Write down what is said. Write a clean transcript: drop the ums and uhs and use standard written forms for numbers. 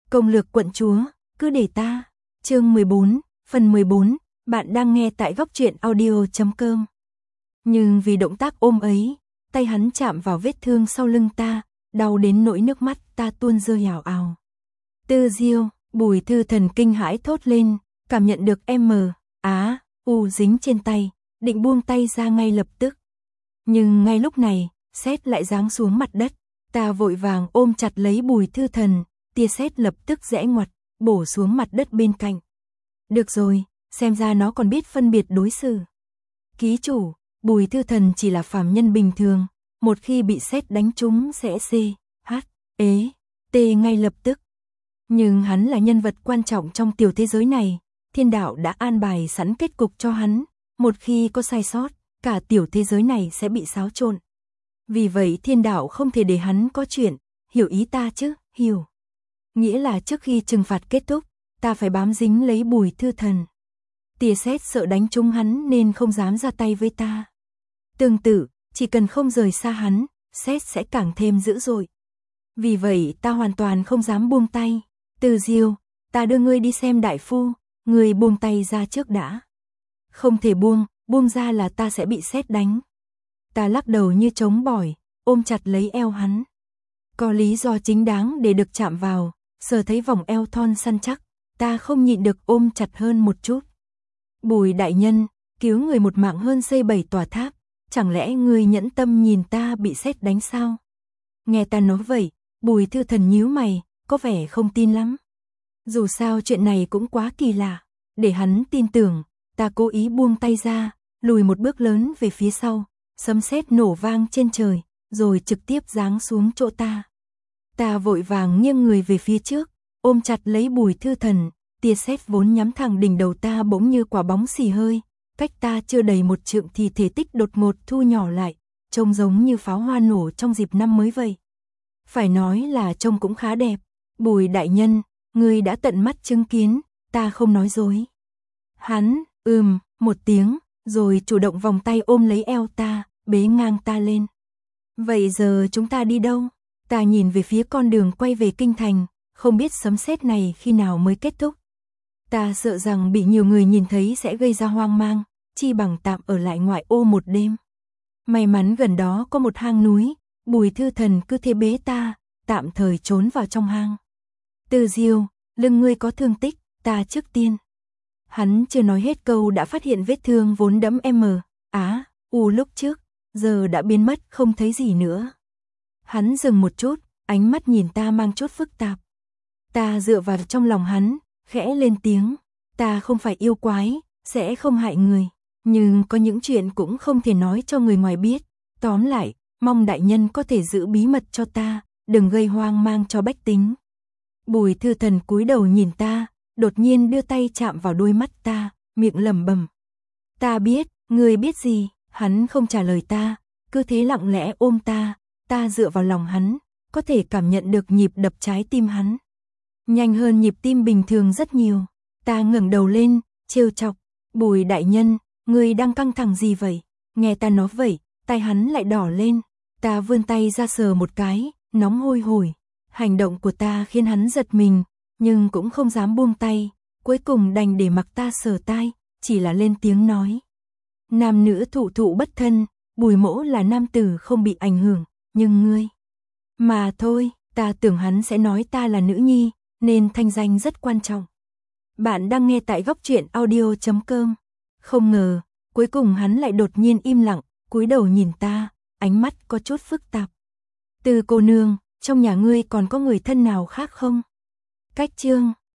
Công lược quận chúa, cứ để ta. Chương 14, phần 14, bạn đang nghe tại góc truyện audio.com. Nhưng vì động tác ôm ấy, tay hắn chạm vào vết thương sau lưng ta, đau đến nỗi nước mắt ta tuôn rơi ào ào. Tư Diêu, Bùi Thư Thần kinh hãi thốt lên, cảm nhận được U dính trên tay, định buông tay ra ngay lập tức. Nhưng ngay lúc này, sét lại giáng xuống mặt đất, ta vội vàng ôm chặt lấy Bùi Thư Thần, tia sét lập tức rẽ ngoặt, bổ xuống mặt đất bên cạnh. Được rồi, xem ra nó còn biết phân biệt đối xử. Ký chủ, Bùi Thư Thần chỉ là phàm nhân bình thường, một khi bị sét đánh trúng sẽ tê ngay lập tức. Nhưng hắn là nhân vật quan trọng trong tiểu thế giới này, thiên đạo đã an bài sẵn kết cục cho hắn, một khi có sai sót, cả tiểu thế giới này sẽ bị xáo trộn. Vì vậy thiên đạo không thể để hắn có chuyện, hiểu ý ta chứ, hiểu. Nghĩa là trước khi trừng phạt kết thúc, ta phải bám dính lấy Bùi Thư Thần. Tia sét sợ đánh trúng hắn nên không dám ra tay với ta. Tương tự, chỉ cần không rời xa hắn, sét sẽ càng thêm dữ dội. Vì vậy ta hoàn toàn không dám buông tay. Từ Diêu, ta đưa ngươi đi xem đại phu, ngươi buông tay ra trước đã. Không thể buông ra là ta sẽ bị sét đánh. Ta lắc đầu như trống bỏi, ôm chặt lấy eo hắn. Có lý do chính đáng để được chạm vào, sờ thấy vòng eo thon săn chắc, ta không nhịn được ôm chặt hơn một chút. Bùi đại nhân, cứu người một mạng hơn xây 7 tòa tháp, chẳng lẽ ngươi nhẫn tâm nhìn ta bị sét đánh sao? Nghe ta nói vậy, Bùi Thư Thần nhíu mày, có vẻ không tin lắm. Dù sao chuyện này cũng quá kỳ lạ, để hắn tin tưởng, ta cố ý buông tay ra, lùi một bước lớn về phía sau, sấm sét nổ vang trên trời, rồi trực tiếp giáng xuống chỗ ta. Ta vội vàng nghiêng người về phía trước, ôm chặt lấy Bùi Thư Thần, tia sét vốn nhắm thẳng đỉnh đầu ta bỗng như quả bóng xì hơi, cách ta chưa đầy một trượng thì thể tích đột ngột thu nhỏ lại, trông giống như pháo hoa nổ trong dịp năm mới vậy. Phải nói là trông cũng khá đẹp. Bùi đại nhân, ngươi đã tận mắt chứng kiến, ta không nói dối. Hắn, một tiếng, rồi chủ động vòng tay ôm lấy eo ta, bế ngang ta lên. Vậy giờ chúng ta đi đâu? Ta nhìn về phía con đường quay về kinh thành, không biết sấm sét này khi nào mới kết thúc. Ta sợ rằng bị nhiều người nhìn thấy sẽ gây ra hoang mang, chi bằng tạm ở lại ngoại ô một đêm. May mắn gần đó có một hang núi, Bùi Thư Thần cứ thế bế ta, tạm thời trốn vào trong hang. Từ Diêu, lưng ngươi có thương tích, ta trước tiên. Hắn chưa nói hết câu đã phát hiện vết thương vốn đẫm lúc trước, giờ đã biến mất không thấy gì nữa. Hắn dừng một chút, ánh mắt nhìn ta mang chút phức tạp. Ta dựa vào trong lòng hắn, khẽ lên tiếng, ta không phải yêu quái, sẽ không hại người, nhưng có những chuyện cũng không thể nói cho người ngoài biết. Tóm lại, mong đại nhân có thể giữ bí mật cho ta, đừng gây hoang mang cho bách tính. Bùi Thư Thần cúi đầu nhìn ta, đột nhiên đưa tay chạm vào đôi mắt ta, miệng lẩm bẩm. Ta biết, ngươi biết gì? Hắn không trả lời ta, cứ thế lặng lẽ ôm ta, ta dựa vào lòng hắn, có thể cảm nhận được nhịp đập trái tim hắn. Nhanh hơn nhịp tim bình thường rất nhiều. Ta ngẩng đầu lên, trêu chọc, Bùi đại nhân, ngươi đang căng thẳng gì vậy? Nghe ta nói vậy, tay hắn lại đỏ lên, ta vươn tay ra sờ một cái, nóng hôi hổi. Hành động của ta khiến hắn giật mình, nhưng cũng không dám buông tay, cuối cùng đành để mặc ta sờ tai, chỉ là lên tiếng nói. Nam nữ thụ thụ bất thân, Bùi mỗ là nam tử không bị ảnh hưởng, nhưng ngươi... Mà thôi, ta tưởng hắn sẽ nói ta là nữ nhi, nên thanh danh rất quan trọng. Bạn đang nghe tại góc truyện audio.com. Không ngờ, cuối cùng hắn lại đột nhiên im lặng, cúi đầu nhìn ta, ánh mắt có chút phức tạp. Từ cô nương, trong nhà ngươi còn có người thân nào khác không? Cách chương